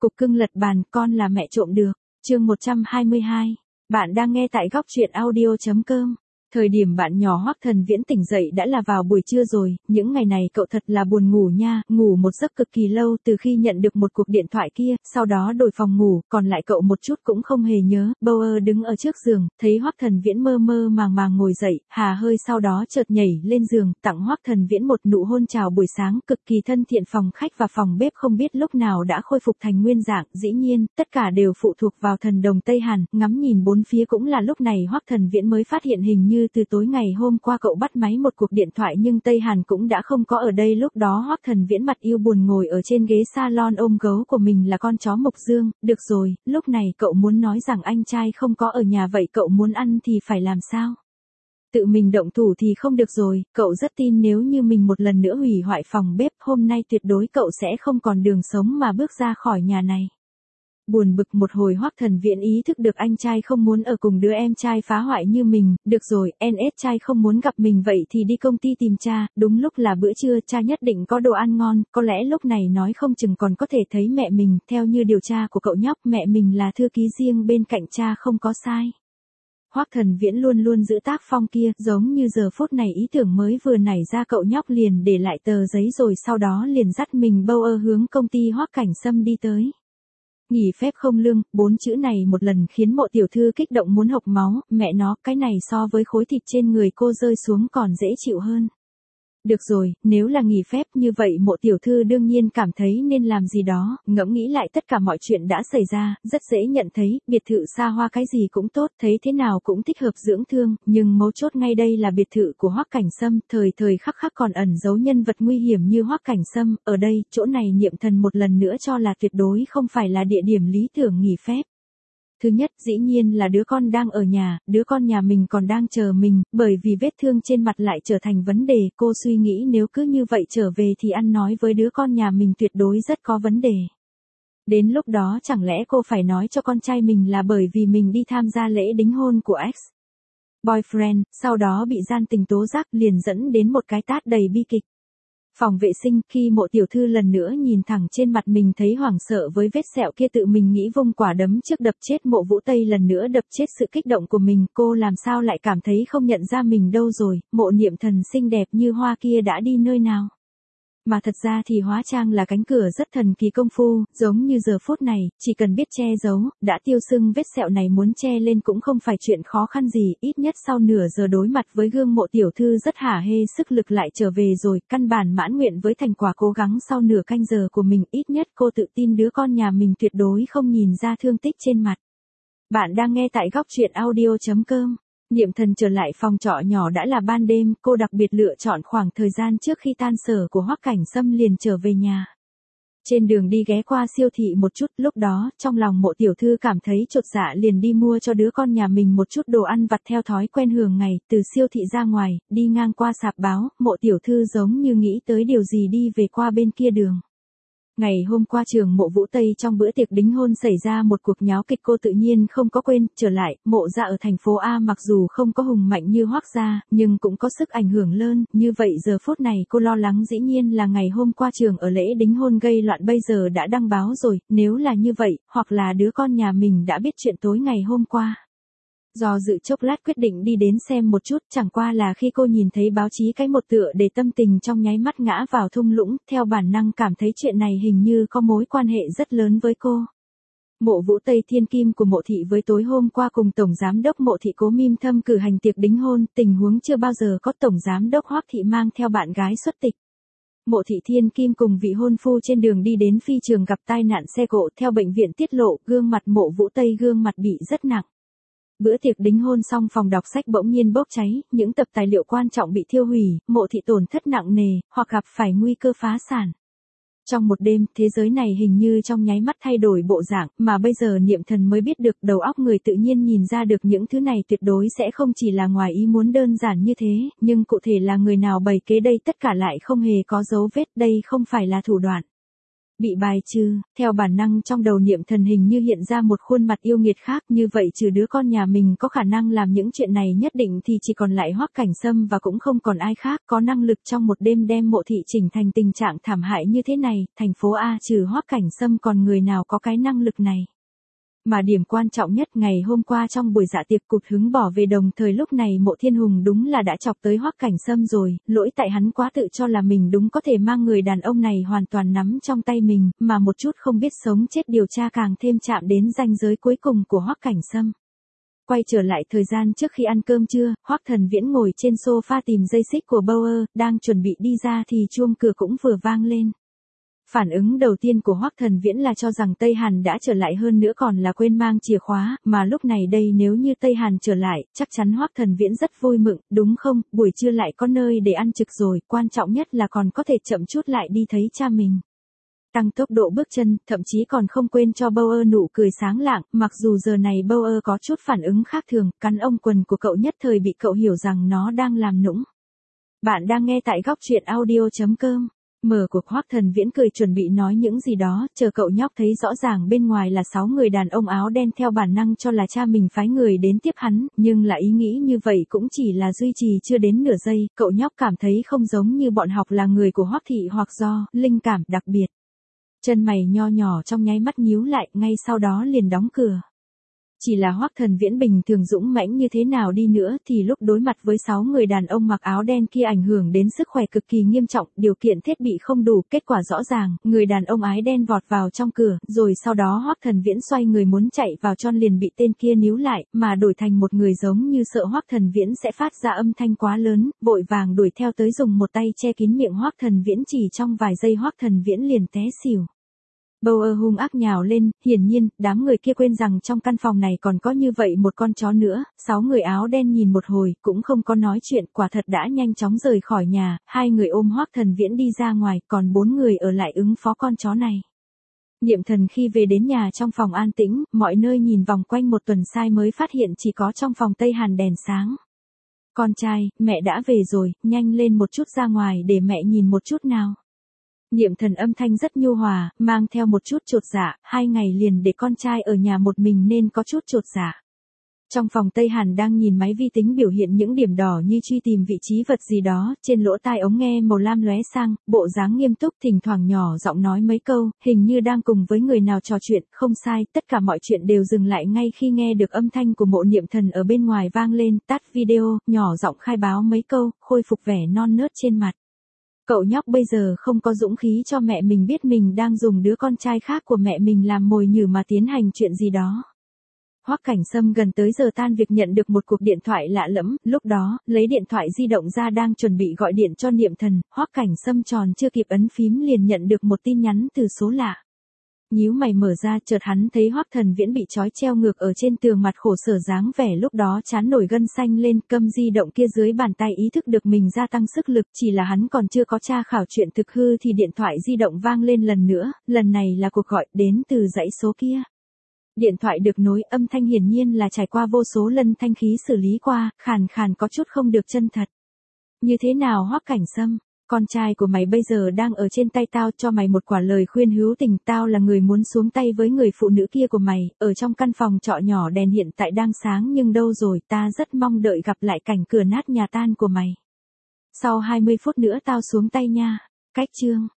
Cục cưng lật bàn, con là mẹ trộm được. Chương 122. Bạn đang nghe tại góc truyện audio.com. Thời điểm bạn nhỏ Hoắc Thần Viễn tỉnh dậy đã là vào buổi trưa rồi, những ngày này cậu thật là buồn ngủ nha, ngủ một giấc cực kỳ lâu từ khi nhận được một cuộc điện thoại kia, sau đó đổi phòng ngủ, còn lại cậu một chút cũng không hề nhớ. Bauer đứng ở trước giường, thấy Hoắc Thần Viễn mơ mơ màng màng ngồi dậy, hà hơi sau đó chợt nhảy lên giường, tặng Hoắc Thần Viễn một nụ hôn chào buổi sáng cực kỳ thân thiện. Phòng khách và phòng bếp không biết lúc nào đã khôi phục thành nguyên dạng, dĩ nhiên, tất cả đều phụ thuộc vào thần đồng Tây Hàn, ngắm nhìn bốn phía cũng là lúc này Hoắc Thần Viễn mới phát hiện hình như từ tối ngày hôm qua cậu bắt máy một cuộc điện thoại nhưng Tây Hàn cũng đã không có ở đây. Lúc đó Hoắc Thần Viễn mặt yêu buồn ngồi ở trên ghế salon ôm gấu của mình là con chó Mộc Dương. Được rồi, lúc này cậu muốn nói rằng anh trai không có ở nhà, vậy cậu muốn ăn thì phải làm sao? Tự mình động thủ thì không được rồi, cậu rất tin nếu như mình một lần nữa hủy hoại phòng bếp, hôm nay tuyệt đối cậu sẽ không còn đường sống mà bước ra khỏi nhà này. Buồn bực một hồi Hoắc Thần Viễn ý thức được anh trai không muốn ở cùng đứa em trai phá hoại như mình. Được rồi, NS trai không muốn gặp mình vậy thì đi công ty tìm cha, đúng lúc là bữa trưa, cha nhất định có đồ ăn ngon, có lẽ lúc này nói không chừng còn có thể thấy mẹ mình. Theo như điều tra của cậu nhóc, mẹ mình là thư ký riêng bên cạnh cha không có sai. Hoắc Thần Viễn luôn luôn giữ tác phong kia, giống như giờ phút này ý tưởng mới vừa nảy ra cậu nhóc liền để lại tờ giấy rồi sau đó liền dắt mình Bauer hướng công ty Hoắc Cảnh Sâm đi tới. Nghỉ phép không lương, 4 chữ này một lần khiến Mộ tiểu thư kích động muốn hộc máu, mẹ nó, cái này so với khối thịt trên người cô rơi xuống còn dễ chịu hơn. Được rồi, nếu là nghỉ phép như vậy Mộ tiểu thư đương nhiên cảm thấy nên làm gì đó, ngẫm nghĩ lại tất cả mọi chuyện đã xảy ra, rất dễ nhận thấy, biệt thự xa hoa cái gì cũng tốt, thấy thế nào cũng thích hợp dưỡng thương, nhưng mấu chốt ngay đây là biệt thự của Hoắc Cảnh Sâm, thời thời khắc khắc còn ẩn giấu nhân vật nguy hiểm như Hoắc Cảnh Sâm, ở đây, chỗ này Niệm Thần một lần nữa cho là tuyệt đối không phải là địa điểm lý tưởng nghỉ phép. Thứ nhất, dĩ nhiên là đứa con đang ở nhà, đứa con nhà mình còn đang chờ mình, bởi vì vết thương trên mặt lại trở thành vấn đề, cô suy nghĩ nếu cứ như vậy trở về thì ăn nói với đứa con nhà mình tuyệt đối rất có vấn đề. Đến lúc đó chẳng lẽ cô phải nói cho con trai mình là bởi vì mình đi tham gia lễ đính hôn của ex boyfriend, sau đó bị gian tình tố giác liền dẫn đến một cái tát đầy bi kịch. Phòng vệ sinh, khi Mộ tiểu thư lần nữa nhìn thẳng trên mặt mình thấy hoảng sợ với vết sẹo kia tự mình nghĩ vung quả đấm trước đập chết Mộ Vũ Tây lần nữa đập chết sự kích động của mình, cô làm sao lại cảm thấy không nhận ra mình đâu rồi, Mộ Niệm Thần xinh đẹp như hoa kia đã đi nơi nào. Mà thật ra thì hóa trang là cánh cửa rất thần kỳ công phu, giống như giờ phút này, chỉ cần biết che giấu, đã tiêu sưng vết sẹo này muốn che lên cũng không phải chuyện khó khăn gì, ít nhất sau nửa giờ đối mặt với gương Mộ tiểu thư rất hả hê sức lực lại trở về rồi, căn bản mãn nguyện với thành quả cố gắng sau nửa canh giờ của mình, ít nhất cô tự tin đứa con nhà mình tuyệt đối không nhìn ra thương tích trên mặt. Bạn đang nghe tại góc truyện audio.com. Niệm Thần trở lại phòng trọ nhỏ đã là ban đêm, cô đặc biệt lựa chọn khoảng thời gian trước khi tan sở của Hoắc Cảnh Sâm liền trở về nhà. Trên đường đi ghé qua siêu thị một chút, lúc đó, trong lòng Mộ tiểu thư cảm thấy chột dạ liền đi mua cho đứa con nhà mình một chút đồ ăn vặt theo thói quen thường ngày, từ siêu thị ra ngoài, đi ngang qua sạp báo, Mộ tiểu thư giống như nghĩ tới điều gì đi về qua bên kia đường. Ngày hôm qua trường Mộ Vũ Tây trong bữa tiệc đính hôn xảy ra một cuộc nháo kịch cô tự nhiên không có quên, trở lại, Mộ gia ở thành phố A mặc dù không có hùng mạnh như Hoắc gia, nhưng cũng có sức ảnh hưởng lớn, như vậy giờ phút này cô lo lắng dĩ nhiên là ngày hôm qua trường ở lễ đính hôn gây loạn bây giờ đã đăng báo rồi, nếu là như vậy, hoặc là đứa con nhà mình đã biết chuyện tối ngày hôm qua. Do dự chốc lát quyết định đi đến xem một chút, chẳng qua là khi cô nhìn thấy báo chí cái một tựa để tâm tình trong nháy mắt ngã vào thung lũng, theo bản năng cảm thấy chuyện này hình như có mối quan hệ rất lớn với cô. Mộ Vũ Tây thiên kim của Mộ thị với tối hôm qua cùng Tổng Giám đốc Mộ thị Cố Mim Thâm cử hành tiệc đính hôn, tình huống chưa bao giờ có Tổng Giám đốc Hoắc thị mang theo bạn gái xuất tịch. Mộ thị thiên kim cùng vị hôn phu trên đường đi đến phi trường gặp tai nạn xe cộ, theo bệnh viện tiết lộ, gương mặt Mộ Vũ Tây gương mặt bị rất nặng. Bữa tiệc đính hôn xong phòng đọc sách bỗng nhiên bốc cháy, những tập tài liệu quan trọng bị thiêu hủy, Mộ thị tổn thất nặng nề, hoặc gặp phải nguy cơ phá sản. Trong một đêm, thế giới này hình như trong nháy mắt thay đổi bộ dạng, mà bây giờ Niệm Thần mới biết được đầu óc người tự nhiên nhìn ra được những thứ này tuyệt đối sẽ không chỉ là ngoài ý muốn đơn giản như thế, nhưng cụ thể là người nào bày kế đây tất cả lại không hề có dấu vết, đây không phải là thủ đoạn. Bị bài trừ, theo bản năng trong đầu Niệm Thần hình như hiện ra một khuôn mặt yêu nghiệt khác, như vậy trừ đứa con nhà mình có khả năng làm những chuyện này nhất định thì chỉ còn lại Hoắc Cảnh Sâm và cũng không còn ai khác có năng lực trong một đêm đem Mộ thị chỉnh thành tình trạng thảm hại như thế này, thành phố A trừ Hoắc Cảnh Sâm còn người nào có cái năng lực này. Mà điểm quan trọng nhất ngày hôm qua trong buổi dạ tiệc cụt hứng bỏ về đồng thời lúc này Mộ Thiên Hùng đúng là đã chọc tới Hoắc Cảnh Sâm rồi, lỗi tại hắn quá tự cho là mình đúng có thể mang người đàn ông này hoàn toàn nắm trong tay mình, mà một chút không biết sống chết điều tra càng thêm chạm đến ranh giới cuối cùng của Hoắc Cảnh Sâm. Quay trở lại thời gian trước khi ăn cơm trưa, Hoắc Thần Viễn ngồi trên sofa tìm dây xích của Bauer, đang chuẩn bị đi ra thì chuông cửa cũng vừa vang lên. Phản ứng đầu tiên của Hoắc Thần Viễn là cho rằng Tây Hàn đã trở lại hơn nữa còn là quên mang chìa khóa, mà lúc này đây nếu như Tây Hàn trở lại, chắc chắn Hoắc Thần Viễn rất vui mừng, đúng không, buổi trưa lại có nơi để ăn trực rồi, quan trọng nhất là còn có thể chậm chút lại đi thấy cha mình. Tăng tốc độ bước chân, thậm chí còn không quên cho Bauer nụ cười sáng lạng, mặc dù giờ này Bauer có chút phản ứng khác thường, cắn ống quần của cậu nhất thời bị cậu hiểu rằng nó đang làm nũng. Bạn đang nghe tại góc truyện audio.com. Mở cuộc Hoắc Thần Viễn cười chuẩn bị nói những gì đó, chờ cậu nhóc thấy rõ ràng bên ngoài là 6 người đàn ông áo đen theo bản năng cho là cha mình phái người đến tiếp hắn, nhưng là ý nghĩ như vậy cũng chỉ là duy trì chưa đến nửa giây, cậu nhóc cảm thấy không giống như bọn học là người của Hoắc thị hoặc do linh cảm đặc biệt. Chân mày nho nhỏ trong nháy mắt nhíu lại, ngay sau đó liền đóng cửa. Chỉ là Hoắc Thần Viễn bình thường dũng mãnh như thế nào đi nữa thì lúc đối mặt với 6 người đàn ông mặc áo đen kia ảnh hưởng đến sức khỏe cực kỳ nghiêm trọng, điều kiện thiết bị không đủ, kết quả rõ ràng, người đàn ông ái đen vọt vào trong cửa, rồi sau đó Hoắc Thần Viễn xoay người muốn chạy vào trong liền bị tên kia níu lại, mà đổi thành một người giống như sợ Hoắc Thần Viễn sẽ phát ra âm thanh quá lớn, vội vàng đuổi theo tới dùng một tay che kín miệng Hoắc Thần Viễn, chỉ trong vài giây Hoắc Thần Viễn liền té xỉu. Bauer hung ác nhào lên, hiển nhiên, đám người kia quên rằng trong căn phòng này còn có như vậy một con chó nữa, 6 người áo đen nhìn một hồi, cũng không có nói chuyện, quả thật đã nhanh chóng rời khỏi nhà, 2 người ôm Hoắc Thần Viễn đi ra ngoài, còn 4 người ở lại ứng phó con chó này. Niệm Thần khi về đến nhà trong phòng an tĩnh, mọi nơi nhìn vòng quanh một tuần sai mới phát hiện chỉ có trong phòng Tây Hàn đèn sáng. Con trai, mẹ đã về rồi, nhanh lên một chút ra ngoài để mẹ nhìn một chút nào. Niệm Thần âm thanh rất nhu hòa, mang theo một chút chột dạ, 2 ngày liền để con trai ở nhà một mình nên có chút chột dạ. Trong phòng Tây Hàn đang nhìn máy vi tính biểu hiện những điểm đỏ như truy tìm vị trí vật gì đó, trên lỗ tai ống nghe màu lam lóe sang, bộ dáng nghiêm túc thỉnh thoảng nhỏ giọng nói mấy câu, hình như đang cùng với người nào trò chuyện, không sai, tất cả mọi chuyện đều dừng lại ngay khi nghe được âm thanh của Mộ Niệm Thần ở bên ngoài vang lên, tắt video, nhỏ giọng khai báo mấy câu, khôi phục vẻ non nớt trên mặt. Cậu nhóc bây giờ không có dũng khí cho mẹ mình biết mình đang dùng đứa con trai khác của mẹ mình làm mồi nhử mà tiến hành chuyện gì đó. Hoắc Cảnh Sâm gần tới giờ tan việc nhận được một cuộc điện thoại lạ lẫm, lúc đó, lấy điện thoại di động ra đang chuẩn bị gọi điện cho Niệm Thần, Hoắc Cảnh Sâm tròn chưa kịp ấn phím liền nhận được một tin nhắn từ số lạ. Nhíu mày mở ra, chợt hắn thấy Hoắc Thần Viễn bị trói treo ngược ở trên tường, mặt khổ sở dáng vẻ lúc đó trán nổi gân xanh lên, câm di động kia dưới bàn tay ý thức được mình gia tăng sức lực, chỉ là hắn còn chưa có tra khảo chuyện thực hư thì điện thoại di động vang lên lần nữa, lần này là cuộc gọi đến từ dãy số kia. Điện thoại được nối, âm thanh hiển nhiên là trải qua vô số lần thanh khí xử lý qua, khàn khàn có chút không được chân thật. Như thế nào Hoắc Cảnh Sâm? Con trai của mày bây giờ đang ở trên tay tao, cho mày một quả lời khuyên hữu tình, tao là người muốn xuống tay với người phụ nữ kia của mày, ở trong căn phòng trọ nhỏ đèn hiện tại đang sáng nhưng đâu rồi, ta rất mong đợi gặp lại cảnh cửa nát nhà tan của mày. Sau 20 phút nữa tao xuống tay nha. Cách chương.